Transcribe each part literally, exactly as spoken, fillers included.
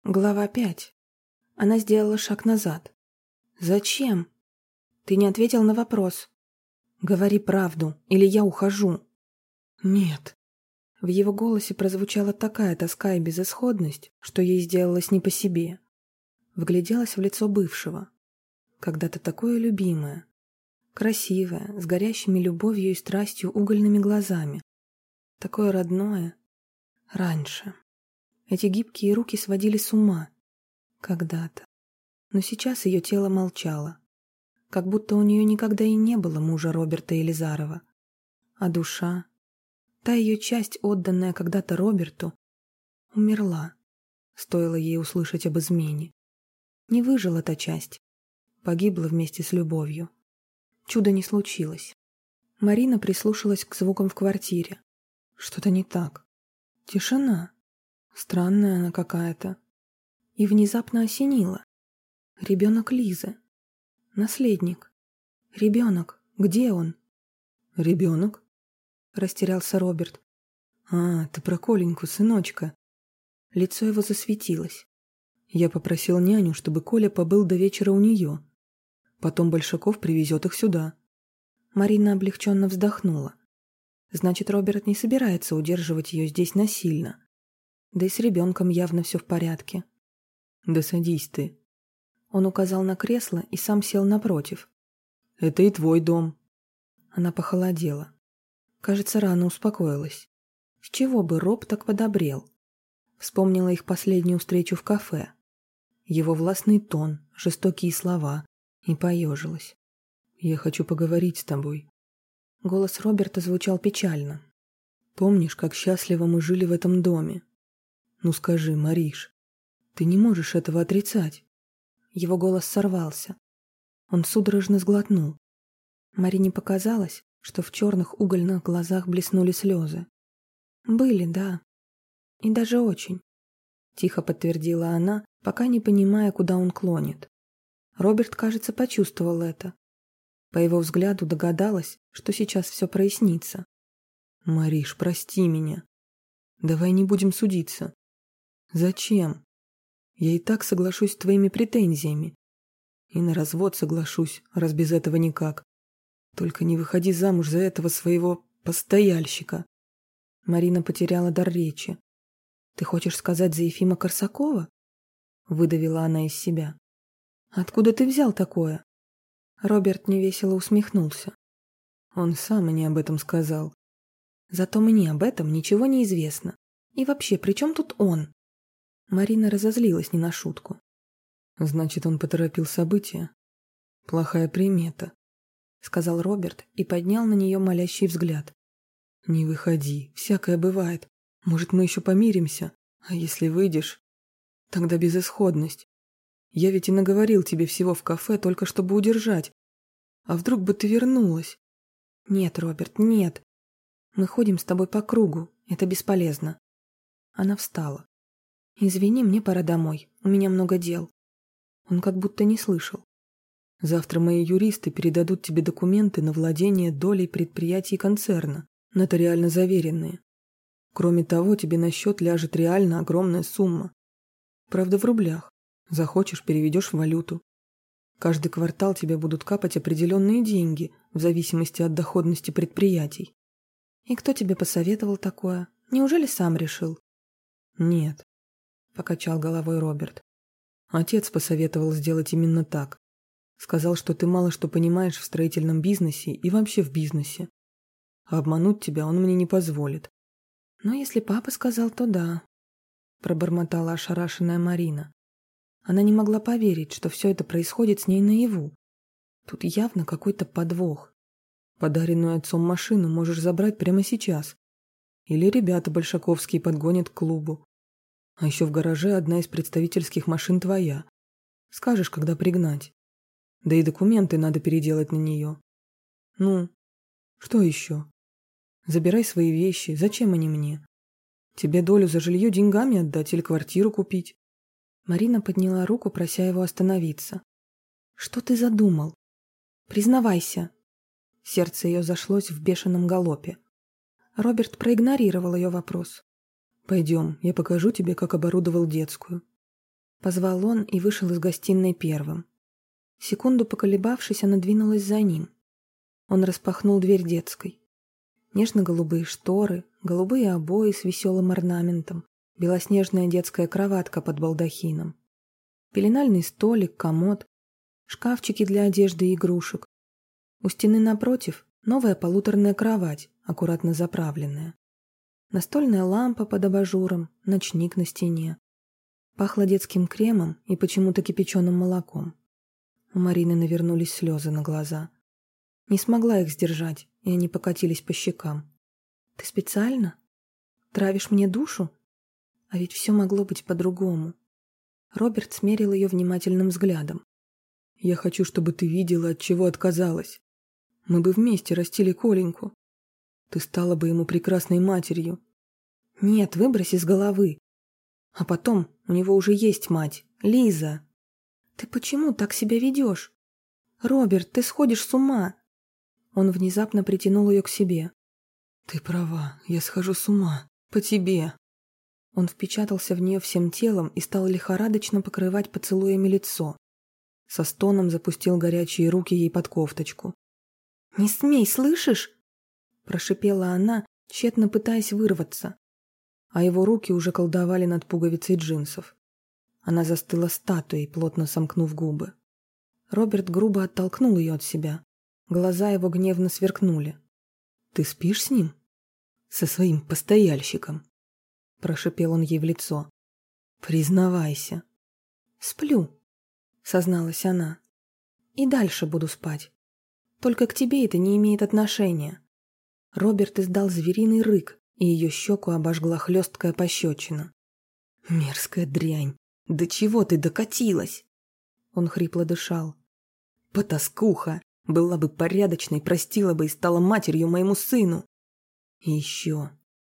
Глава пять. Она сделала шаг назад. «Зачем? Ты не ответил на вопрос. Говори правду, или я ухожу». «Нет». В его голосе прозвучала такая тоска и безысходность, что ей сделалось не по себе. Вгляделась в лицо бывшего. Когда-то такое любимое. Красивое, с горящими любовью и страстью угольными глазами. Такое родное. Раньше. Эти гибкие руки сводили с ума. Когда-то. Но сейчас ее тело молчало. Как будто у нее никогда и не было мужа Роберта Елизарова. А душа, та ее часть, отданная когда-то Роберту, умерла. Стоило ей услышать об измене. Не выжила та часть. Погибла вместе с любовью. Чуда не случилось. Марина прислушалась к звукам в квартире. Что-то не так. Тишина. Странная она какая-то. И внезапно осенила. Ребенок Лизы. Наследник. Ребенок. Где он? Ребенок? Растерялся Роберт. А, ты про Коленьку, сыночка. Лицо его засветилось. Я попросил няню, чтобы Коля побыл до вечера у нее. Потом Большаков привезет их сюда. Марина облегченно вздохнула. Значит, Роберт не собирается удерживать ее здесь насильно. Да и с ребенком явно все в порядке. Да садись ты. Он указал на кресло и сам сел напротив. Это и твой дом. Она похолодела. Кажется, рано успокоилась. С чего бы Роб так подобрел? Вспомнила их последнюю встречу в кафе. Его властный тон, жестокие слова. И поежилась. Я хочу поговорить с тобой. Голос Роберта звучал печально. Помнишь, как счастливо мы жили в этом доме? Ну скажи, Мариш, ты не можешь этого отрицать. Его голос сорвался. Он судорожно сглотнул. Марине показалось, что в черных угольных глазах блеснули слезы. Были, да. И даже очень. Тихо подтвердила она, пока не понимая, куда он клонит. Роберт, кажется, почувствовал это. По его взгляду догадалась, что сейчас все прояснится. Мариш, прости меня. Давай не будем судиться. Зачем? Я и так соглашусь с твоими претензиями. И на развод соглашусь, раз без этого никак. Только не выходи замуж за этого своего постояльщика. Марина потеряла дар речи. Ты хочешь сказать за Ефима Корсакова? Выдавила она из себя. Откуда ты взял такое? Роберт невесело усмехнулся. Он сам мне об этом сказал. Зато мне об этом ничего не известно. И вообще, при чем тут он? Марина разозлилась не на шутку. Значит, он поторопил события. Плохая примета, сказал Роберт и поднял на нее молящий взгляд. Не выходи, всякое бывает. Может, мы еще помиримся? А если выйдешь, тогда безысходность. Я ведь и наговорил тебе всего в кафе, только чтобы удержать. А вдруг бы ты вернулась? Нет, Роберт, нет. Мы ходим с тобой по кругу, это бесполезно. Она встала. Извини, мне пора домой, у меня много дел. Он как будто не слышал. Завтра мои юристы передадут тебе документы на владение долей предприятий концерна, нотариально заверенные. Кроме того, тебе на счет ляжет реально огромная сумма. Правда, в рублях. Захочешь, переведешь в валюту. Каждый квартал тебе будут капать определенные деньги в зависимости от доходности предприятий. И кто тебе посоветовал такое? Неужели сам решил? Нет, покачал головой Роберт. Отец посоветовал сделать именно так. Сказал, что ты мало что понимаешь в строительном бизнесе и вообще в бизнесе. А обмануть тебя он мне не позволит. Но если папа сказал, то да, пробормотала ошарашенная Марина. Она не могла поверить, что все это происходит с ней наяву. Тут явно какой-то подвох. Подаренную отцом машину можешь забрать прямо сейчас. Или ребята большаковские подгонят к клубу. А еще в гараже одна из представительских машин твоя. Скажешь, когда пригнать. Да и документы надо переделать на нее. Ну, что еще? Забирай свои вещи, зачем они мне? Тебе долю за жилье деньгами отдать или квартиру купить? Марина подняла руку, прося его остановиться. Что ты задумал? Признавайся. Сердце ее зашлось в бешеном галопе. Роберт проигнорировал ее вопрос. Пойдем, я покажу тебе, как оборудовал детскую. Позвал он и вышел из гостиной первым. Секунду поколебавшись, она двинулась за ним. Он распахнул дверь детской. Нежно-голубые шторы, голубые обои с веселым орнаментом, белоснежная детская кроватка под балдахином, пеленальный столик, комод, шкафчики для одежды и игрушек. У стены напротив новая полуторная кровать, аккуратно заправленная. Настольная лампа под абажуром, ночник на стене. Пахло детским кремом и почему-то кипяченым молоком. У Марины навернулись слезы на глаза. Не смогла их сдержать, и они покатились по щекам. «Ты специально? Травишь мне душу? А ведь все могло быть по-другому». Роберт смерил ее внимательным взглядом. «Я хочу, чтобы ты видела, от чего отказалась. Мы бы вместе растили Коленьку. Ты стала бы ему прекрасной матерью». «Нет, выбрось из головы. А потом у него уже есть мать, Лиза». «Ты почему так себя ведешь? Роберт, ты сходишь с ума». Он внезапно притянул ее к себе. «Ты права, я схожу с ума. По тебе». Он впечатался в нее всем телом и стал лихорадочно покрывать поцелуями лицо. Со стоном запустил горячие руки ей под кофточку. «Не смей, слышишь?» Прошипела она, тщетно пытаясь вырваться. А его руки уже колдовали над пуговицей джинсов. Она застыла статуей, плотно сомкнув губы. Роберт грубо оттолкнул ее от себя. Глаза его гневно сверкнули. «Ты спишь с ним? Со своим постояльщиком?» Прошипел он ей в лицо. «Признавайся». «Сплю», — созналась она. «И дальше буду спать. Только к тебе это не имеет отношения». Роберт издал звериный рык, и ее щеку обожгла хлесткая пощечина. «Мерзкая дрянь! До чего ты докатилась?» Он хрипло дышал. «Потаскуха! Была бы порядочной, простила бы и стала матерью моему сыну. И еще.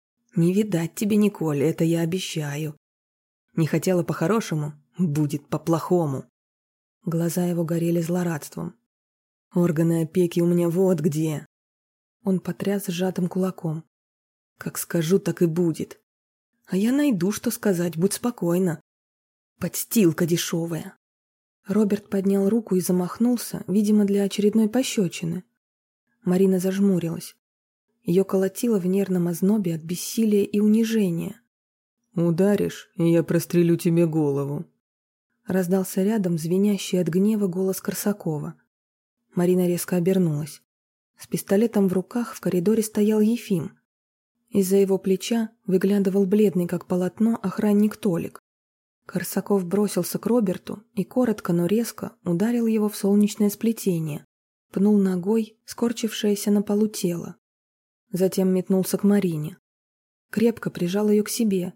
Не видать тебе, Николь, это я обещаю. Не хотела по-хорошему, будет по-плохому». Глаза его горели злорадством. «Органы опеки у меня вот где». Он потряс сжатым кулаком. «Как скажу, так и будет. А я найду, что сказать, будь спокойна. Подстилка дешевая». Роберт поднял руку и замахнулся, видимо, для очередной пощечины. Марина зажмурилась. Ее колотило в нервном ознобе от бессилия и унижения. «Ударишь, и я прострелю тебе голову», — раздался рядом звенящий от гнева голос Корсакова. Марина резко обернулась. С пистолетом в руках в коридоре стоял Ефим. Из-за его плеча выглядывал бледный, как полотно, охранник Толик. Корсаков бросился к Роберту и коротко, но резко ударил его в солнечное сплетение, пнул ногой скорчившееся на полу тело. Затем метнулся к Марине. Крепко прижал ее к себе,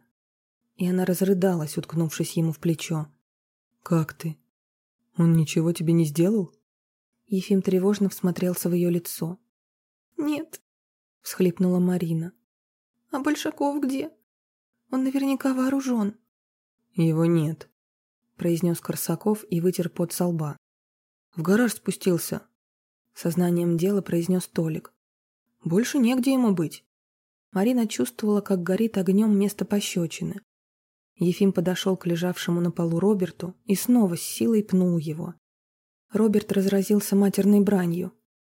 и она разрыдалась, уткнувшись ему в плечо. «Как ты? Он ничего тебе не сделал?» Ефим тревожно всмотрелся в ее лицо. «Нет», — всхлипнула Марина. «А Большаков где? Он наверняка вооружен». «Его нет», — произнес Корсаков и вытер пот со лба. «В гараж спустился», — сознанием дела произнес Толик. «Больше негде ему быть». Марина чувствовала, как горит огнем место пощечины. Ефим подошел к лежавшему на полу Роберту и снова с силой пнул его. Роберт разразился матерной бранью.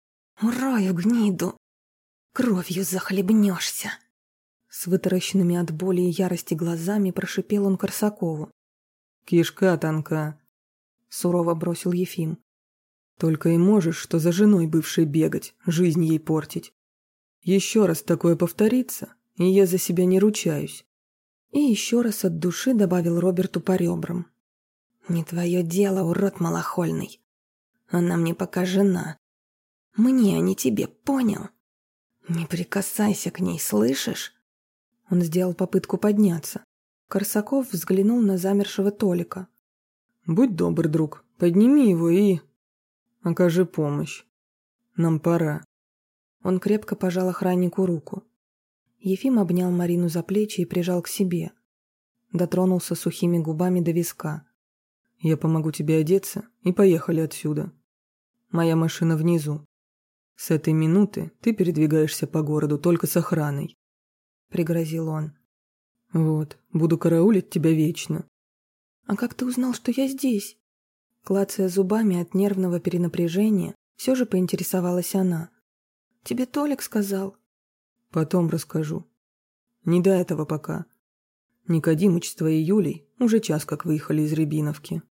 «Урою гниду! Кровью захлебнешься!» С вытаращенными от боли и ярости глазами прошипел он Корсакову. «Кишка тонка», — сурово бросил Ефим. «Только и можешь, что за женой бывшей бегать, жизнь ей портить. Еще раз такое повторится, и я за себя не ручаюсь». И еще раз от души добавил Роберту по ребрам. «Не твое дело, урод малохольный. Она мне пока жена. Мне, а не тебе, понял? Не прикасайся к ней, слышишь?» Он сделал попытку подняться. Корсаков взглянул на замершего Толика. «Будь добр, друг, подними его и... окажи помощь. Нам пора». Он крепко пожал охраннику руку. Ефим обнял Марину за плечи и прижал к себе. Дотронулся сухими губами до виска. «Я помогу тебе одеться, и поехали отсюда. Моя машина внизу. С этой минуты ты передвигаешься по городу только с охраной», — пригрозил он. «Вот, буду караулить тебя вечно. А как ты узнал, что я здесь? Клацая зубами от нервного перенапряжения, все же поинтересовалась она. Тебе Толик сказал? Потом расскажу. Не до этого пока. Никодимыч с твоей Юлей уже час как выехали из Рябиновки.